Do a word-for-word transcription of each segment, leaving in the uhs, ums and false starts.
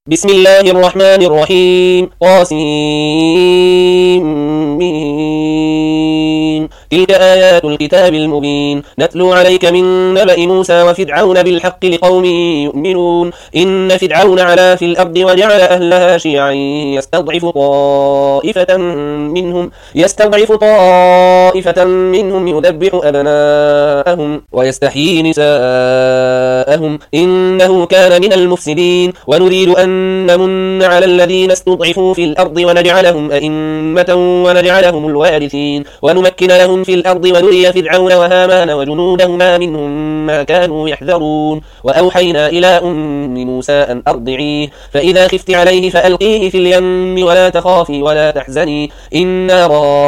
بسم الله الرحمن الرحيم قاسم تلك آيات الكتاب المبين نتلو عليك من نبأ موسى وفرعون بالحق لقوم يؤمنون إن فرعون علا في الأرض وجعل أهلها شيعا يستضعف طائفة منهم يستضعف طائفة منهم يذبح أبناءهم ويستحيي نساءهم إنه كان من المفسدين ونريد أن نمن على الذين استضعفوا في الأرض ونجعلهم أئمة ونجعلهم الوارثين ونمكن لهم في الأرض ونري فرعون وهامان وجنودهما منهم ما كانوا يحذرون وأوحينا إلى أم موسى أن أرضعيه فإذا خفت عليه فألقيه في اليم ولا تخافي ولا تحزني إنا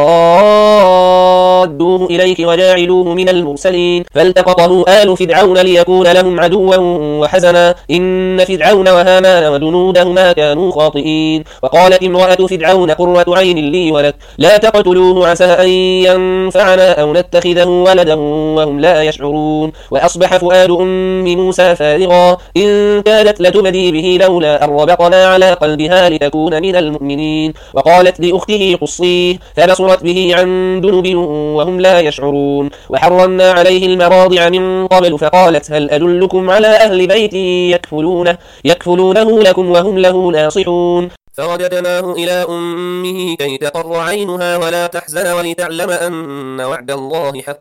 رادوه إليك وجاعلوه من المرسلين فالتقطه آل فرعون ليكون لهم عدوا وحزنا إن فرعون وهامان وجنودهما كانوا خاطئين وقالت امرأة فرعون قرة عين لي ولك لا تقتلوه عسى أن ينفعنا أو نتخذه ولدا وهم لا يشعرون وأصبح فؤاد أم موسى فارغا إن كادت لتبدي به لولا أن ربطنا على قلبها لتكون من المؤمنين وقالت لأخته قصيه فبصرت به عن جنب وهم لا يشعرون وحرمنا عليه المراضع من قبل فقالت هل أدلكم على أهل بيت يكفلونه, يكفلونه لكم وهم له ناصحون فرددناه إلى أمه كي تقر عينها ولا تحزن ولتعلم أن وعد الله حق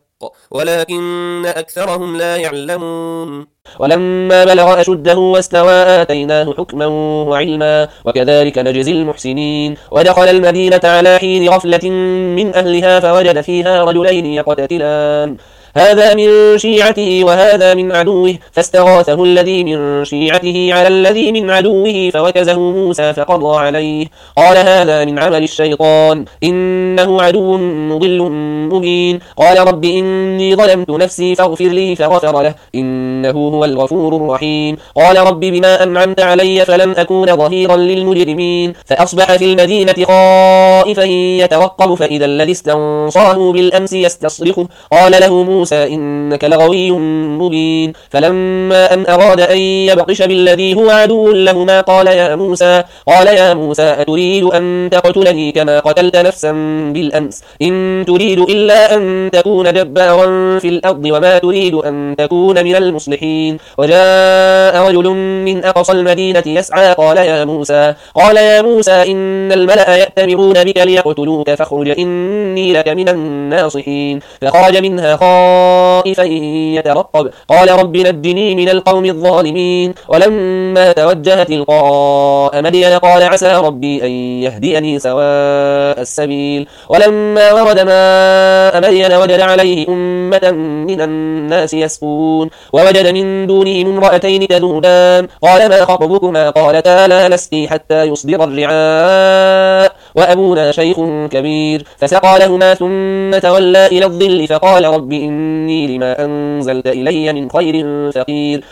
ولكن أكثرهم لا يعلمون ولما بلغ أشده واستوى آتيناه حكما وعلما وكذلك نجزي المحسنين ودخل المدينة على حين غفلة من أهلها فوجد فيها رجلين يقتتلان هذا من شيعته وهذا من عدوه فاستغاثه الذي من شيعته على الذي من عدوه فوكزه موسى فقضى عليه قال هذا من عمل الشيطان إنه عدو مضل مبين قال رب إني ظلمت نفسي فاغفر لي فغفر له إنه هو الغفور الرحيم قال رب بما أنعمت علي فلن أكون ظهيرا للمجرمين فأصبح في المدينة خائفا يترقب فإذا الذي استنصاه بالأمس يستصرخه قال له موسى إنك لغوي مبين فلما أن أراد أن يبطش بالذي هو عدو لهما قال يا موسى قال يا موسى أتريد أن تقتلني كما قتلت نفسا بالأمس إن تريد إلا أن تكون جبارا في الأرض وما تريد أن تكون من المصلحين وجاء رجل من أقصى المدينة يسعى قال يا موسى قال يا موسى إن الملأ يأتمرون بك ليقتلوك فاخرج إني لك من الناصحين فخرج منها خائفا يترقب قال رب نجني من القوم الظالمين ولما توجه تلقاء مدين قال عسى ربي أن يهديني سواء السبيل ولما ورد ماء مدين وجد عليه أمة من الناس يسقون ووجد من دونهم امرأتين تذودان قال ما خطبكما قالتا لا نسقي حتى يصدر الرعاء وأبونا شيخ كبير فسقى لهما ثم تولى إلى الظل فقال رب إني لما أنزلت إلي من خير فقير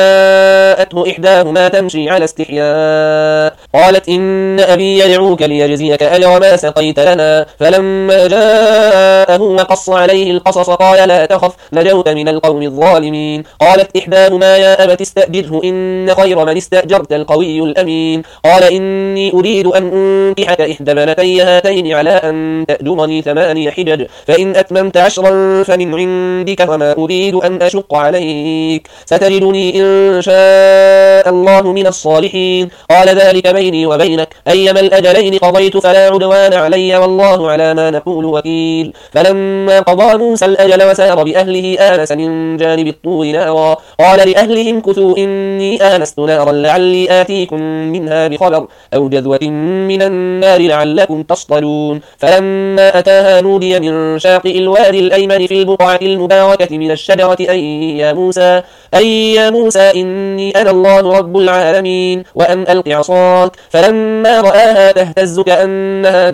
فجاءته إحداهما تمشي على استحياء قالت إن أبي يدعوك ليجزيك أجر ما سقيت لنا فلما جاءه وقص عليه القصص قال لا تخف نجوت من القوم الظالمين قالت إحداهما يا أبت استأجره إن خير من استأجرت القوي الأمين قال إني أريد أن أنكحك إحدى بنتي هاتين على أن تأجرني ثماني حجج فإن أتممت عشرا فمن عندك وما أريد أن أشق عليك ستجدني إن شاء الله من الصالحين قال ذلك بيني وبينك أيما الأجلين قضيت فلا عدوان علي والله على ما نقول وكيل فلما قضى موسى الأجل وسار بأهله آنس من جانب الطور نارا قال لأهلهم كثوا إني آنست نارا لعلي آتيكم منها بخبر أو جذوة من النار لعلكم تصطلون فلما أتاها نودي من شاطئ الوادي الأيمن في البقعة المباركة من الشجرة أي يا موسى أي يا موسى إني أنا الله رب العالمين وأن ألق عصاك فلما رآها تهتز كأنها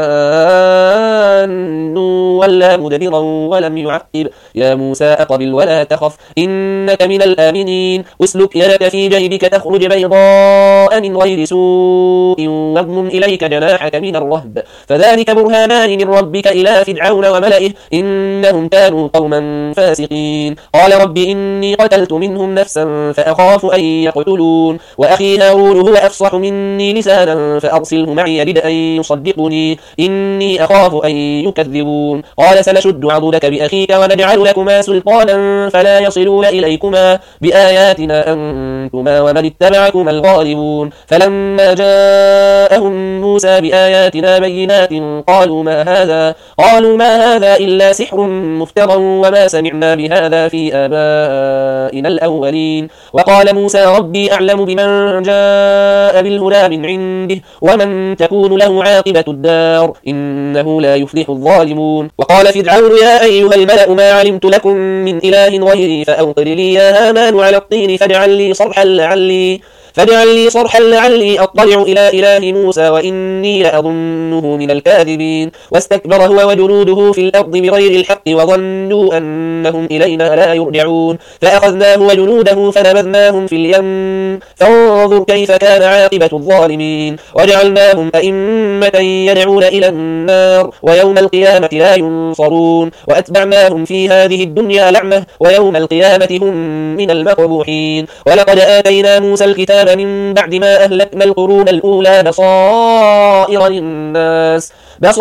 جان ولا مدبرا ولم يعقب يا موسى أقبل ولا تخف إنك من الآمنين اسلك يدك في جيبك تخرج بيضاء من غير سوء واضمم إليك جناحك من الرهب فذلك برهانان من ربك إلى فرعون وملئه إنهم كانوا قوما فاسقين قال رب إني قتلت منهم نفسا فأخاف أن يقتلون وأخي هارون هو أفصح مني لسانا فأرسله معي يرد أن يصدقني إني أخاف أن يكذبون قال سنشد عضدك بأخيك ونجعل لكما سلطانا فلا يصلون إليكما بآياتنا أنتما ومن اتبعكما الغالبون فلما جاءهم موسى بآياتنا بينات قالوا ما هذا قالوا ما هذا إلا سحر مفترى وما سمعنا بهذا في آبائنا الأولين وقال موسى ربي أعلم بمن جاء بالهدى من عنده ومن تكون له عاقبة الدار إنه لا يفلح الظالمون وقال فرعون يا أيها الملأ ما علمت لكم من إله غيري فأوقد لي يا هامان على الطين فاجعل لي صرحا لعلي فاجعل لي صرحا لعلي أطلع إلى إله موسى وإني لأظنه من الكاذبين واستكبر هو وجنوده في الأرض بغير الحق وظنوا أنهم إلينا لا يرجعون فأخذناه وجنوده فنبذناهم في اليم فانظر كيف كان عاقبة الظالمين وجعلناهم أئمة يدعون إلى النار ويوم القيامة لا ينصرون وأتبعناهم في هذه الدنيا لعنة ويوم القيامة هم من المقبوحين ولقد آتينا موسى الكتاب من بعد ما أهلكنا القرون الأولى بصائر للناس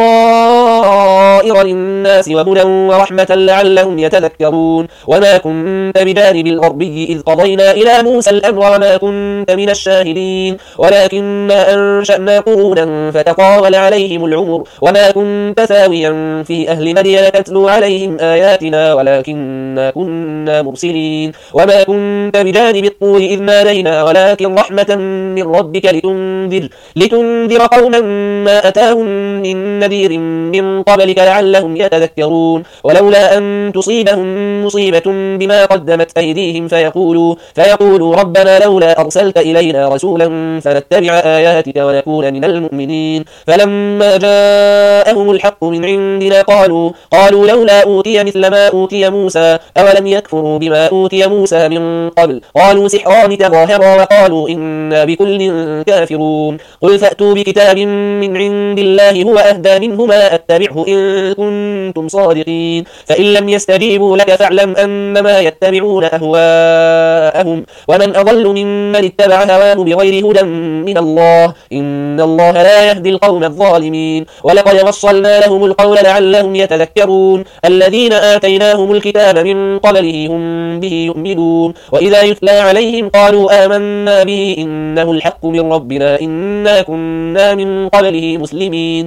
بصائر للناس وهدى ورحمة لعلهم يتذكرون وما كنت بجانب الغربي إذ قضينا إلى موسى الأمر وما كنت من الشاهدين ولكننا أنشأنا قرونا فتطاول عليهم العمر وما كنت ثاويا في أهل مدين تتلو عليهم آياتنا ولكننا كنا مرسلين وما كنت بجانب الطور إذ نادينا ولكن رحمة من ربك لتنذر, لتنذر قوما ما أتاهم من نذير من قبلك لعلهم يتذكرون ولولا أن تصيبهم مصيبة بما قدمت أيديهم فيقولوا, فيقولوا ربنا لولا أرسلت إلينا رسولا فنتبع آياتك ونكون من المؤمنين فلما جاءهم الحق من عندنا قالوا, قالوا لولا أوتي مثل ما أوتي موسى أولم يكفروا بما أوتي موسى من قبل قالوا سحران تظاهرا وقالوا إنا بكل كافرون قل فأتوا بكتاب من عند الله هو أهدى منهما أتبعه إن كنتم صادقين فإن لم يستجيبوا لك فاعلم أنما يتبعون أهواءهم ومن أضل ممن اتبع هواه بغير هدى من الله إن الله لا يهدي القوم الظالمين ولقد وصلنا لهم القول لعلهم يتذكرون الذين آتيناهم الكتاب من قبله هم به يؤمنون وإذا يتلى عليهم قالوا آمنا به إنه الحق من ربنا إنا كنا من قبله مسلمين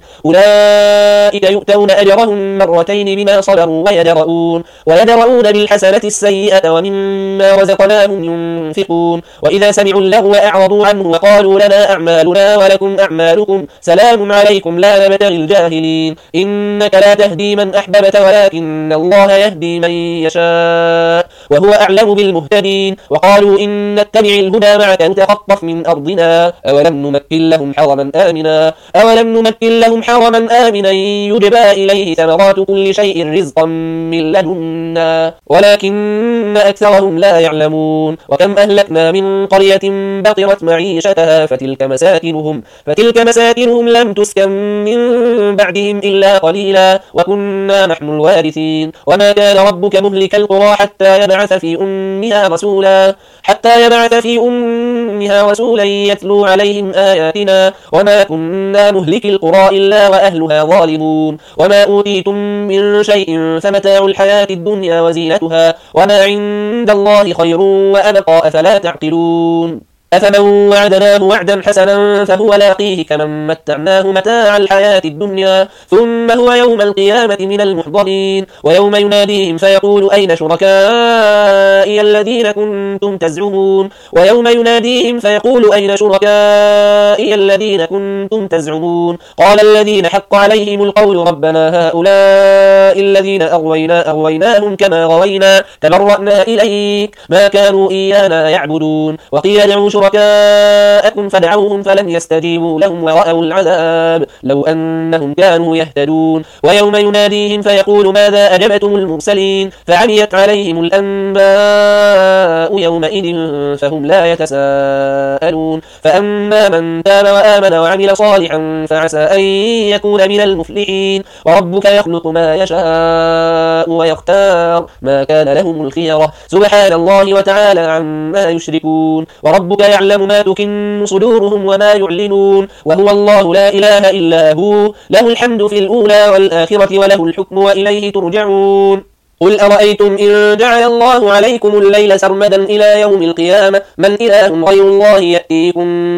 أولئك يؤتون أجرهم مرتين بما صبروا ويدرؤون, ويدرؤون بالحسنة السيئة ومما رزقناهم ينفقون وإذا سمعوا اللغو أعرضوا عنه وقالوا لنا أعمالنا ولكم أعمالكم سلام عليكم لا نبتغي الجاهلين إنك لا تهدي من أحببت ولكن الله يهدي من يشاء وهو أعلم بالمهتدين وقالوا إن نتبع الهدى معك نتخطف من أرضنا أولم نمكن لهم حرما آمنا أولم نمكن لهم حرما آمنا يجبى إليه ثمرات كل شيء رزقا من لدنا ولكن أكثرهم لا يعلمون وكم أهلكنا من قرية بطرت معيشتها فتلك مساكنهم, فتلك مساكنهم لم تسكن من بعدهم إلا قليلا وكنا نحن الوارثين وما كان ربك مهلك القرى حتى يبعث في أمها رسولا حتى يبعث في أمها رسولا يتلو عليهم آياتنا وما كنا مهلك القرى إلا وأهلها ظالمون وما أوتيتم من شيء فمتاع الحياة الدنيا وزينتها وما عند الله خير وأبقى أفلا تعقلون أفمن وعدناه وعدا حسنا فهو لاقيه كمن متعناه متاع الحياة الدنيا ثم هو يوم القيامة من المحضرين ويوم يناديهم فيقول أين شركائي الذين كنتم تزعمون ويوم يناديهم فيقول أين شركائي الذين كنتم تزعمون قال الذين حق عليهم القول ربنا هؤلاء الذين أغوينا أغويناهم كما غوينا تبرأنا إليك ما كانوا إيانا يعبدون وقيل ادعوا شركاءكم فدعوهم فلم يستجيبوا لهم ورأوا العذاب لو أنهم كانوا يهتدون ويوم يناديهم فيقول ماذا أجبتم المرسلين فعميت عليهم الأنباء يومئذ فهم لا يتساءلون فأما من تاب وآمن وعمل صالحا فعسى أن يكون من المفلحين وربك يخلق ما يشاء ويختار ما كان لهم الخيرة سبحان الله وتعالى عما يشركون وربك يعلم ما تكن صدورهم وما يعلنون وهو الله لا إله إلا هو له الحمد في الأولى والآخرة وله الحكم وإليه ترجعون قل أرأيتم إن جعل الله عليكم الليل سرمدا إلى يوم القيامة من إله غير الله يأتيكم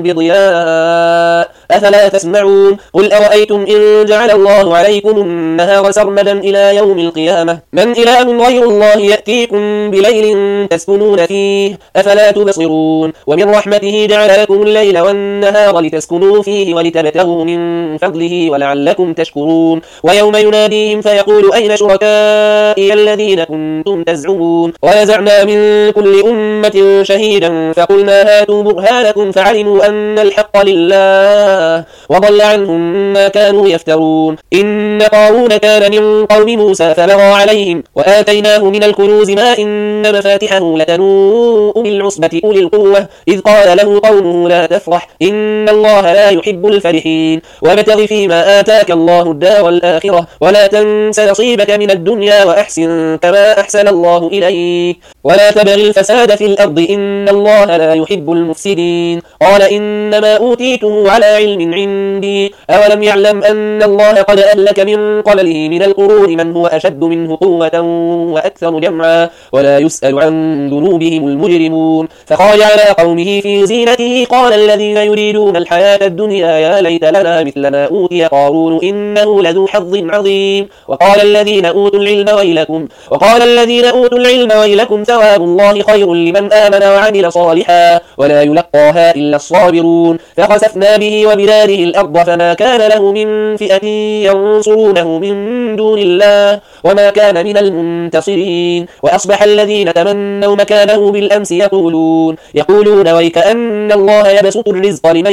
بضياء أفلا تسمعون قل أرأيتم إن جعل الله عليكم النهار سرمدا إلى يوم القيامة من إله غير الله يأتيكم بليل تسكنون فيه أفلا تبصرون ومن رحمته جعل لكم الليل والنهار لتسكنوا فيه ولتبتغوا من فضله ولعلكم تشكرون ويوم يناديهم فيقول أين شركائي الذين كنتم تزعمون ونزعنا من كل أمة شهيدا فقلنا هاتوا برهانكم فعلموا أن الحق لله وضل عنهم ما كانوا يفترون إن قارون كان من قوم موسى فبغى عليهم وآتيناه من الكنوز ما إن مفاتحه لتنوء بالعصبة أولي القوة إذ قال له قومه لا تفرح إن الله لا يحب الفرحين وابتغ فيما آتاك الله الدار الآخرة ولا تنس نصيبك من الدنيا وأحسن كما أحسن الله إليك ولا تبغ الفساد في الأرض إن الله لا يحب المفسدين قال إنما أوتيته على علم عندي أولم يعلم أن الله قد أهلك من قبله من القرون من هو أشد منه قوة وأكثر جمعا ولا يسأل عن ذنوبهم المجرمون فخرج على قومه في زينته قال الذين يريدون الحياة الدنيا يا ليت لنا مثل ما أوتي قارون إنه لذو حظ عظيم وقال الذين أوتوا العلم ويلكم وقال الذين أوتوا العلم ويلكم ثواب الله خير لمن آمن وعمل صالحا ولا يلقاها إلا الصابرون فخسفنا به وبداره الأرض فما كان له من فئة ينصرونه من دون الله وما كان من المنتصرين وأصبح الذين تمنوا مكانه بالأمس يقولون يقولون ويكأن الله يبسط الرزق لمن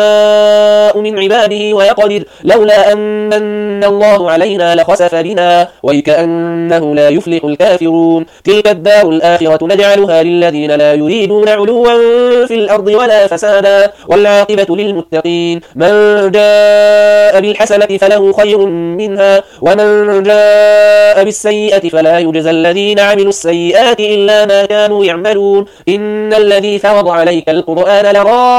يشاء من عباده ويقدر لولا أن من الله علينا لخسف بنا ويكأنه لا يفلح الكافرون تلك الدار الآخرة نجعلها للذين لا يريدون علوا في الأرض ولا فسادا والعاقبة للمتقين من جاء بالحسنة فله خير منها ومن جاء بالسيئة فلا يجزى الذين عملوا السيئات إلا ما كانوا يعملون إن الذي فرض عليك القرآن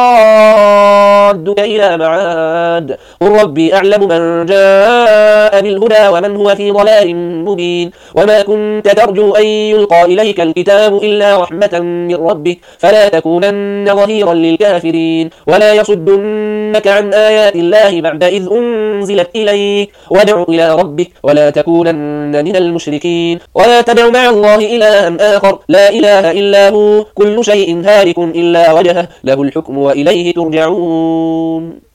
لرادك إلى معاد قل ربي أعلم من جاء بالهدى ومن هو في ضلال مبين وما كنت ترجو أن يلقى إليك الكتاب إلا رحمة من ربك فلا تكونن ظهيرا للكافرين ولا يصدنك عن آيات الله بعد إذ أنزلت إليك وادع إلى ربك ولا تكونن من المشركين ولا تدع مع الله إلها آخر لا إله إلا هو كل شيء هالك إلا وجهه له الحكم وإليه ترجعون.